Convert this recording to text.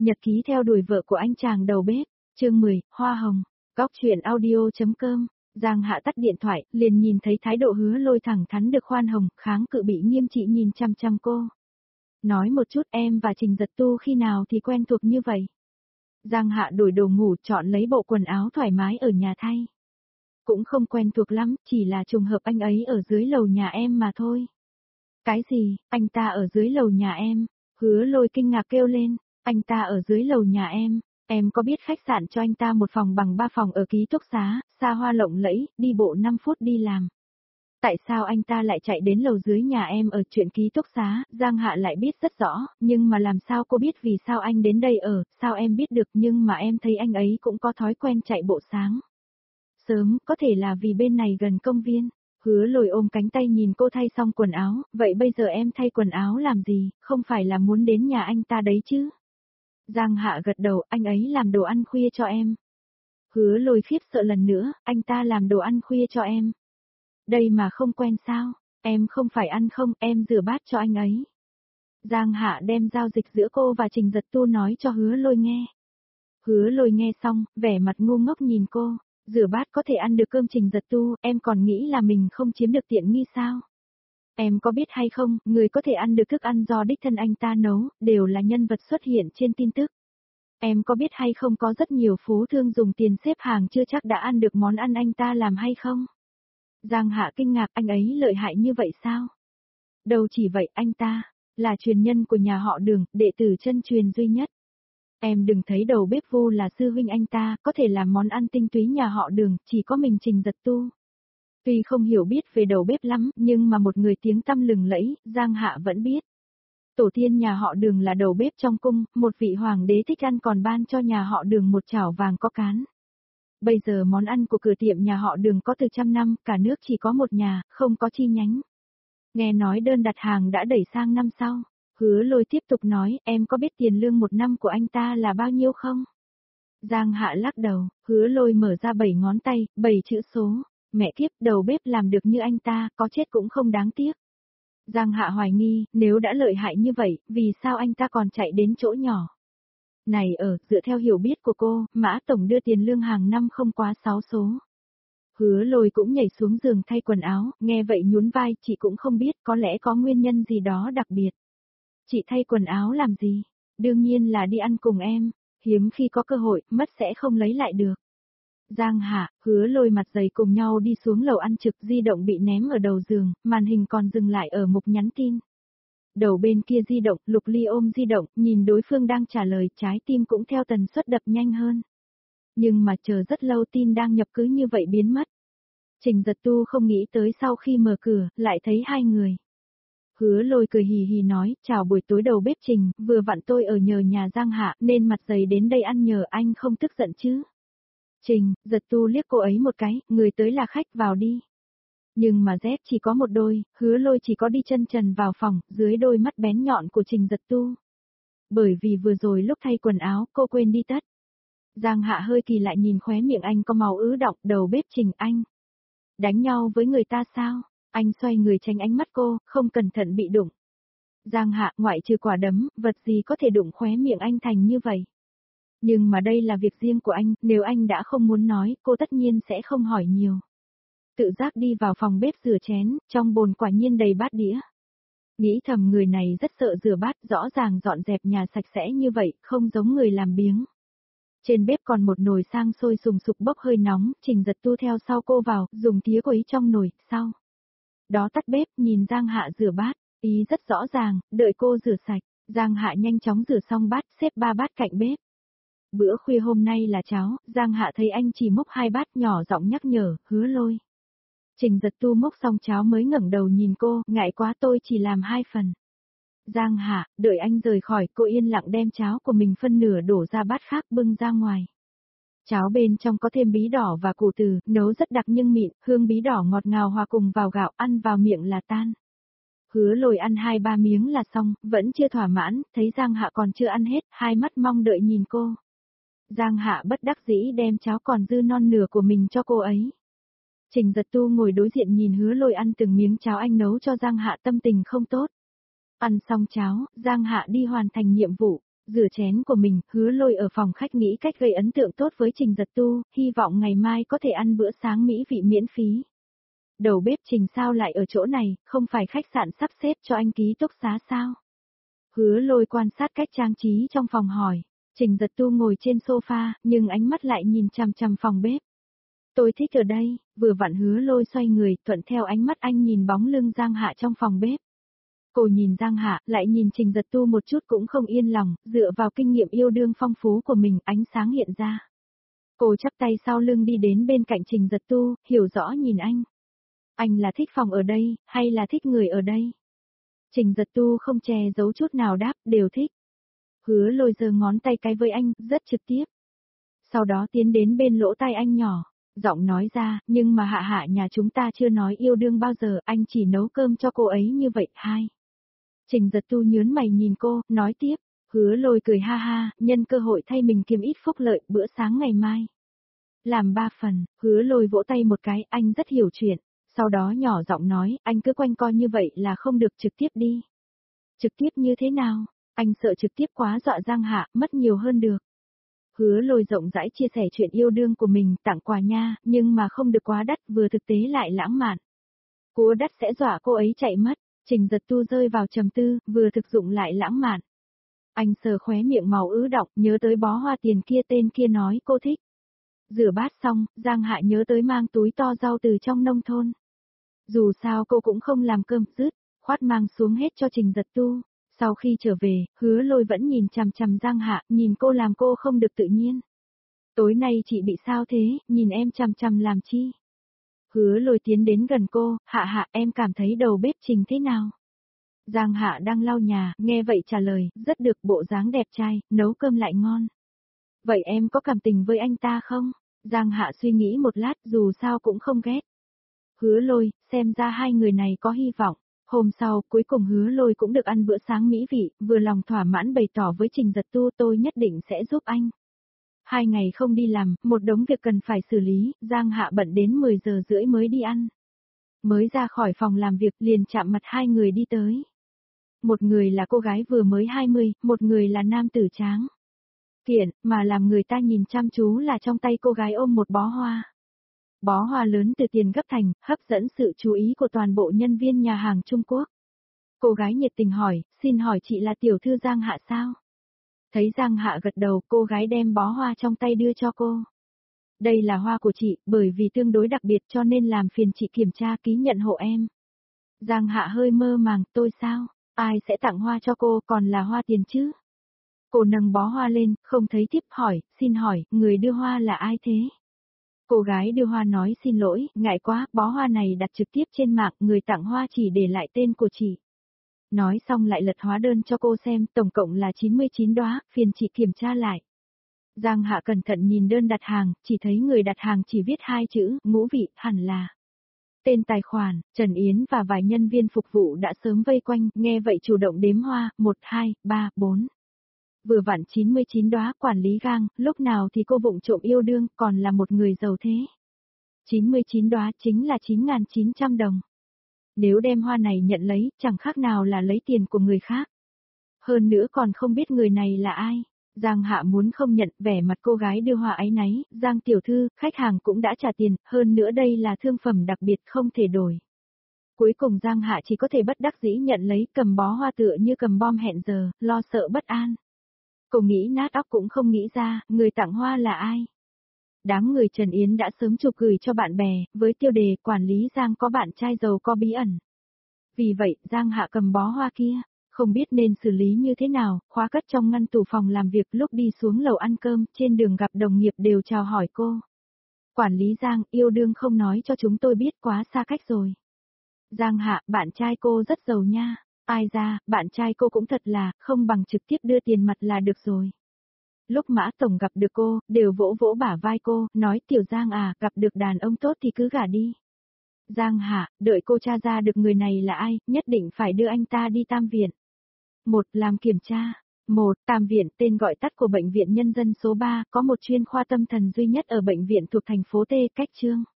Nhật ký theo đuổi vợ của anh chàng đầu bếp, chương 10, Hoa Hồng, Góc truyện audio.com. Giang Hạ tắt điện thoại, liền nhìn thấy thái độ Hứa Lôi thẳng thắn được khoan hồng, kháng cự bị nghiêm trị nhìn chăm chăm cô. Nói một chút em và Trình Giật Tu khi nào thì quen thuộc như vậy. Giang Hạ đổi đồ ngủ, chọn lấy bộ quần áo thoải mái ở nhà thay. Cũng không quen thuộc lắm, chỉ là trùng hợp anh ấy ở dưới lầu nhà em mà thôi. Cái gì, anh ta ở dưới lầu nhà em? Hứa Lôi kinh ngạc kêu lên, anh ta ở dưới lầu nhà em có biết khách sạn cho anh ta một phòng bằng 3 phòng ở ký túc xá, xa hoa lộng lẫy, đi bộ 5 phút đi làm. Tại sao anh ta lại chạy đến lầu dưới nhà em ở chuyện ký túc xá? Giang Hạ lại biết rất rõ, nhưng mà làm sao cô biết vì sao anh đến đây ở, sao em biết được, nhưng mà em thấy anh ấy cũng có thói quen chạy bộ sáng sớm, có thể là vì bên này gần công viên. Hứa Lôi ôm cánh tay nhìn cô thay xong quần áo, vậy bây giờ em thay quần áo làm gì, không phải là muốn đến nhà anh ta đấy chứ? Giang Hạ gật đầu, anh ấy làm đồ ăn khuya cho em. Hứa Lôi khiếp sợ lần nữa, anh ta làm đồ ăn khuya cho em. Đây mà không quen sao, em không phải ăn không, em rửa bát cho anh ấy. Giang Hạ đem giao dịch giữa cô và Trình Giật Tu nói cho Hứa Lôi nghe. Hứa Lôi nghe xong, vẻ mặt ngu ngốc nhìn cô, rửa bát có thể ăn được cơm Trình Giật Tu, em còn nghĩ là mình không chiếm được tiện nghi sao? Em có biết hay không, người có thể ăn được thức ăn do đích thân anh ta nấu, đều là nhân vật xuất hiện trên tin tức. Em có biết hay không có rất nhiều phú thương dùng tiền xếp hàng chưa chắc đã ăn được món ăn anh ta làm hay không? Giang Hạ kinh ngạc, anh ấy lợi hại như vậy sao? Đâu chỉ vậy, anh ta là truyền nhân của nhà họ Đường, đệ tử chân truyền duy nhất. Em đừng thấy đầu bếp Vu là sư huynh anh ta, có thể làm món ăn tinh túy nhà họ Đường, chỉ có mình Trình Giật Tu. Tuy không hiểu biết về đầu bếp lắm, nhưng mà một người tiếng tăm lừng lẫy, Giang Hạ vẫn biết. Tổ tiên nhà họ Đường là đầu bếp trong cung, một vị hoàng đế thích ăn còn ban cho nhà họ Đường một chảo vàng có cán. Bây giờ món ăn của cửa tiệm nhà họ Đường có từ 100 năm, cả nước chỉ có một nhà, không có chi nhánh. Nghe nói đơn đặt hàng đã đẩy sang năm sau. Hứa Lôi tiếp tục nói, em có biết tiền lương một năm của anh ta là bao nhiêu không? Giang Hạ lắc đầu, Hứa Lôi mở ra 7 ngón tay, 7 chữ số. Mẹ kiếp, đầu bếp làm được như anh ta, có chết cũng không đáng tiếc. Giang Hạ hoài nghi, nếu đã lợi hại như vậy, vì sao anh ta còn chạy đến chỗ nhỏ? Này dựa theo hiểu biết của cô, Mã Tổng đưa tiền lương hàng năm không quá 6 số. Hứa Lôi cũng nhảy xuống giường thay quần áo, nghe vậy nhún vai, chị cũng không biết, có lẽ có nguyên nhân gì đó đặc biệt. Chị thay quần áo làm gì? Đương nhiên là đi ăn cùng em, hiếm khi có cơ hội, mất sẽ không lấy lại được. Giang Hạ, Hứa Lôi mặt dày cùng nhau đi xuống lầu ăn trực, di động bị ném ở đầu giường, màn hình còn dừng lại ở mục nhắn tin. Đầu bên kia di động, Lục Ly ôm di động, nhìn đối phương đang trả lời, trái tim cũng theo tần suất đập nhanh hơn. Nhưng mà chờ rất lâu tin đang nhập cứ như vậy biến mất. Trình Giật Tu không nghĩ tới sau khi mở cửa, lại thấy hai người. Hứa Lôi cười hì hì nói, chào buổi tối đầu bếp Trình, vừa vặn tôi ở nhờ nhà Giang Hạ nên mặt dày đến đây ăn nhờ, anh không tức giận chứ? Trình, Giật Tu liếc cô ấy một cái, người tới là khách, vào đi. Nhưng mà dép chỉ có một đôi, Hứa Lôi chỉ có đi chân trần vào phòng, dưới đôi mắt bén nhọn của Trình Giật Tu. Bởi vì vừa rồi lúc thay quần áo, cô quên đi tất. Giang Hạ hơi kỳ lại nhìn khóe miệng anh có màu ứ đọng, đầu bếp Trình, anh đánh nhau với người ta sao? Anh xoay người tránh ánh mắt cô, không cẩn thận bị đụng. Giang Hạ, ngoại trừ quả đấm, vật gì có thể đụng khóe miệng anh thành như vậy? Nhưng mà đây là việc riêng của anh, nếu anh đã không muốn nói, cô tất nhiên sẽ không hỏi nhiều. Tự giác đi vào phòng bếp rửa chén, trong bồn quả nhiên đầy bát đĩa. Nghĩ thầm người này rất sợ rửa bát, rõ ràng dọn dẹp nhà sạch sẽ như vậy, không giống người làm biếng. Trên bếp còn một nồi sang sôi sùng sục bốc hơi nóng, Trình Giật Tu theo sau cô vào, dùng thìa quấy trong nồi, sau đó tắt bếp, nhìn Giang Hạ rửa bát, ý rất rõ ràng, đợi cô rửa sạch, Giang Hạ nhanh chóng rửa xong bát, xếp 3 bát cạnh bếp. Bữa khuya hôm nay là cháo, Giang Hạ thấy anh chỉ múc 2 bát, nhỏ giọng nhắc nhở, Hứa Lôi. Trình Giật Tu múc xong cháo mới ngẩng đầu nhìn cô, ngại quá tôi chỉ làm 2 phần. Giang Hạ, đợi anh rời khỏi, cô yên lặng đem cháo của mình phân nửa đổ ra bát khác bưng ra ngoài. Cháo bên trong có thêm bí đỏ và củ từ, nấu rất đặc nhưng mịn, hương bí đỏ ngọt ngào hòa cùng vào gạo, ăn vào miệng là tan. Hứa Lôi ăn 2-3 miếng là xong, vẫn chưa thỏa mãn, thấy Giang Hạ còn chưa ăn hết, hai mắt mong đợi nhìn cô. Giang Hạ bất đắc dĩ đem cháo còn dư non nửa của mình cho cô ấy. Trình Giật Tu ngồi đối diện nhìn Hứa Lôi ăn từng miếng cháo anh nấu cho Giang Hạ, tâm tình không tốt. Ăn xong cháo, Giang Hạ đi hoàn thành nhiệm vụ. Rửa chén của mình, Hứa Lôi ở phòng khách nghĩ cách gây ấn tượng tốt với Trình Giật Tu, hy vọng ngày mai có thể ăn bữa sáng mỹ vị miễn phí. Đầu bếp Trình sao lại ở chỗ này, không phải khách sạn sắp xếp cho anh ký túc xá sao? Hứa Lôi quan sát cách trang trí trong phòng hỏi. Trình Giật Tu ngồi trên sofa, nhưng ánh mắt lại nhìn chằm chằm phòng bếp. Tôi thích ở đây, vừa vặn Hứa Lôi xoay người, thuận theo ánh mắt anh nhìn bóng lưng Giang Hạ trong phòng bếp. Cô nhìn Giang Hạ, lại nhìn Trình Giật Tu một chút cũng không yên lòng, dựa vào kinh nghiệm yêu đương phong phú của mình, ánh sáng hiện ra. Cô chắp tay sau lưng đi đến bên cạnh Trình Giật Tu, hiểu rõ nhìn anh. Anh là thích phòng ở đây, hay là thích người ở đây? Trình Giật Tu không che giấu chút nào đáp, đều thích. Hứa Lôi giơ ngón tay cái với anh, rất trực tiếp. Sau đó tiến đến bên lỗ tai anh nhỏ, giọng nói ra, nhưng mà Hạ Hạ nhà chúng ta chưa nói yêu đương bao giờ, anh chỉ nấu cơm cho cô ấy như vậy, hai. Trình Giật Tu nhớn mày nhìn cô, nói tiếp, Hứa Lôi cười ha ha, nhân cơ hội thay mình kiếm ít phúc lợi, bữa sáng ngày mai. Làm 3 phần, Hứa Lôi vỗ tay một cái, anh rất hiểu chuyện, sau đó nhỏ giọng nói, anh cứ quanh co như vậy là không được, trực tiếp đi. Trực tiếp như thế nào? Anh sợ trực tiếp quá dọa Giang Hạ, mất nhiều hơn được. Hứa Lôi rộng rãi chia sẻ chuyện yêu đương của mình, tặng quà nha, nhưng mà không được quá đắt, vừa thực tế lại lãng mạn. Quá đắt sẽ dọa cô ấy chạy mất. Trình Giật Tu rơi vào trầm tư, vừa thực dụng lại lãng mạn. Anh sờ khóe miệng màu ứ đọng, nhớ tới bó hoa tiền kia, tên kia nói cô thích. Rửa bát xong, Giang Hạ nhớ tới mang túi to rau từ trong nông thôn. Dù sao cô cũng không làm cơm, khoát mang xuống hết cho Trình Giật Tu. Sau khi trở về, Hứa Lôi vẫn nhìn chằm chằm Giang Hạ, nhìn cô làm cô không được tự nhiên. Tối nay chị bị sao thế, nhìn em chằm chằm làm chi? Hứa Lôi tiến đến gần cô, Hạ Hạ em cảm thấy đầu bếp Trình thế nào? Giang Hạ đang lau nhà, nghe vậy trả lời, rất được, bộ dáng đẹp trai, nấu cơm lại ngon. Vậy em có cảm tình với anh ta không? Giang Hạ suy nghĩ một lát, dù sao cũng không ghét. Hứa Lôi, xem ra hai người này có hy vọng. Hôm sau, cuối cùng Hứa Lôi cũng được ăn bữa sáng mỹ vị, vừa lòng thỏa mãn bày tỏ với Trình Giật Tu, tôi nhất định sẽ giúp anh. 2 ngày không đi làm, một đống việc cần phải xử lý, Giang Hạ bận đến 10 giờ rưỡi mới đi ăn. Mới ra khỏi phòng làm việc liền chạm mặt hai người đi tới. Một người là cô gái vừa mới 20, một người là nam tử tráng. Kiện, mà làm người ta nhìn chăm chú là trong tay cô gái ôm một bó hoa. Bó hoa lớn từ tiền gấp thành, hấp dẫn sự chú ý của toàn bộ nhân viên nhà hàng Trung Quốc. Cô gái nhiệt tình hỏi, xin hỏi chị là tiểu thư Giang Hạ sao? Thấy Giang Hạ gật đầu, cô gái đem bó hoa trong tay đưa cho cô. Đây là hoa của chị, bởi vì tương đối đặc biệt cho nên làm phiền chị kiểm tra ký nhận hộ em. Giang Hạ hơi mơ màng, tôi sao? Ai sẽ tặng hoa cho cô, còn là hoa tiền chứ? Cô nâng bó hoa lên, không thấy tiếp, hỏi, xin hỏi, người đưa hoa là ai thế? Cô gái đưa hoa nói xin lỗi, ngại quá, bó hoa này đặt trực tiếp trên mạng, người tặng hoa chỉ để lại tên của chị. Nói xong lại lật hóa đơn cho cô xem, tổng cộng là 99 đóa, phiền chị kiểm tra lại. Giang Hạ cẩn thận nhìn đơn đặt hàng, chỉ thấy người đặt hàng chỉ viết 2 chữ, ngũ vị, hẳn là. Tên tài khoản, Trần Yến và vài nhân viên phục vụ đã sớm vây quanh, nghe vậy chủ động đếm hoa, 1, 2, 3, 4. Vừa vặn 99 đóa, quản lý gang, lúc nào thì cô vụng trộm yêu đương, còn là một người giàu thế. 99 đóa chính là 9.900 đồng. Nếu đem hoa này nhận lấy, chẳng khác nào là lấy tiền của người khác. Hơn nữa còn không biết người này là ai. Giang Hạ muốn không nhận, vẻ mặt cô gái đưa hoa áy náy, Giang tiểu thư, khách hàng cũng đã trả tiền, hơn nữa đây là thương phẩm đặc biệt không thể đổi. Cuối cùng Giang Hạ chỉ có thể bất đắc dĩ nhận lấy, cầm bó hoa tựa như cầm bom hẹn giờ, lo sợ bất an. Cô nghĩ nát óc cũng không nghĩ ra, người tặng hoa là ai. Đám người Trần Yến đã sớm chụp gửi cho bạn bè, với tiêu đề quản lý Giang có bạn trai giàu có bí ẩn. Vì vậy, Giang Hạ cầm bó hoa kia, không biết nên xử lý như thế nào, khóa cất trong ngăn tủ phòng làm việc, lúc đi xuống lầu ăn cơm, trên đường gặp đồng nghiệp đều chào hỏi cô. Quản lý Giang, yêu đương không nói cho chúng tôi biết, quá xa cách rồi. Giang Hạ, bạn trai cô rất giàu nha. Ai ra, bạn trai cô cũng thật là, không bằng trực tiếp đưa tiền mặt là được rồi. Lúc Mã Tổng gặp được cô, đều vỗ vỗ bả vai cô, nói tiểu Giang à, gặp được đàn ông tốt thì cứ gả đi. Giang Hạ, đợi cô tra ra được người này là ai, nhất định phải đưa anh ta đi Tam Viện. 1. Làm kiểm tra. 1. Tam Viện, tên gọi tắt của Bệnh viện Nhân dân số 3, có một chuyên khoa tâm thần duy nhất ở bệnh viện thuộc thành phố T, cách Chương.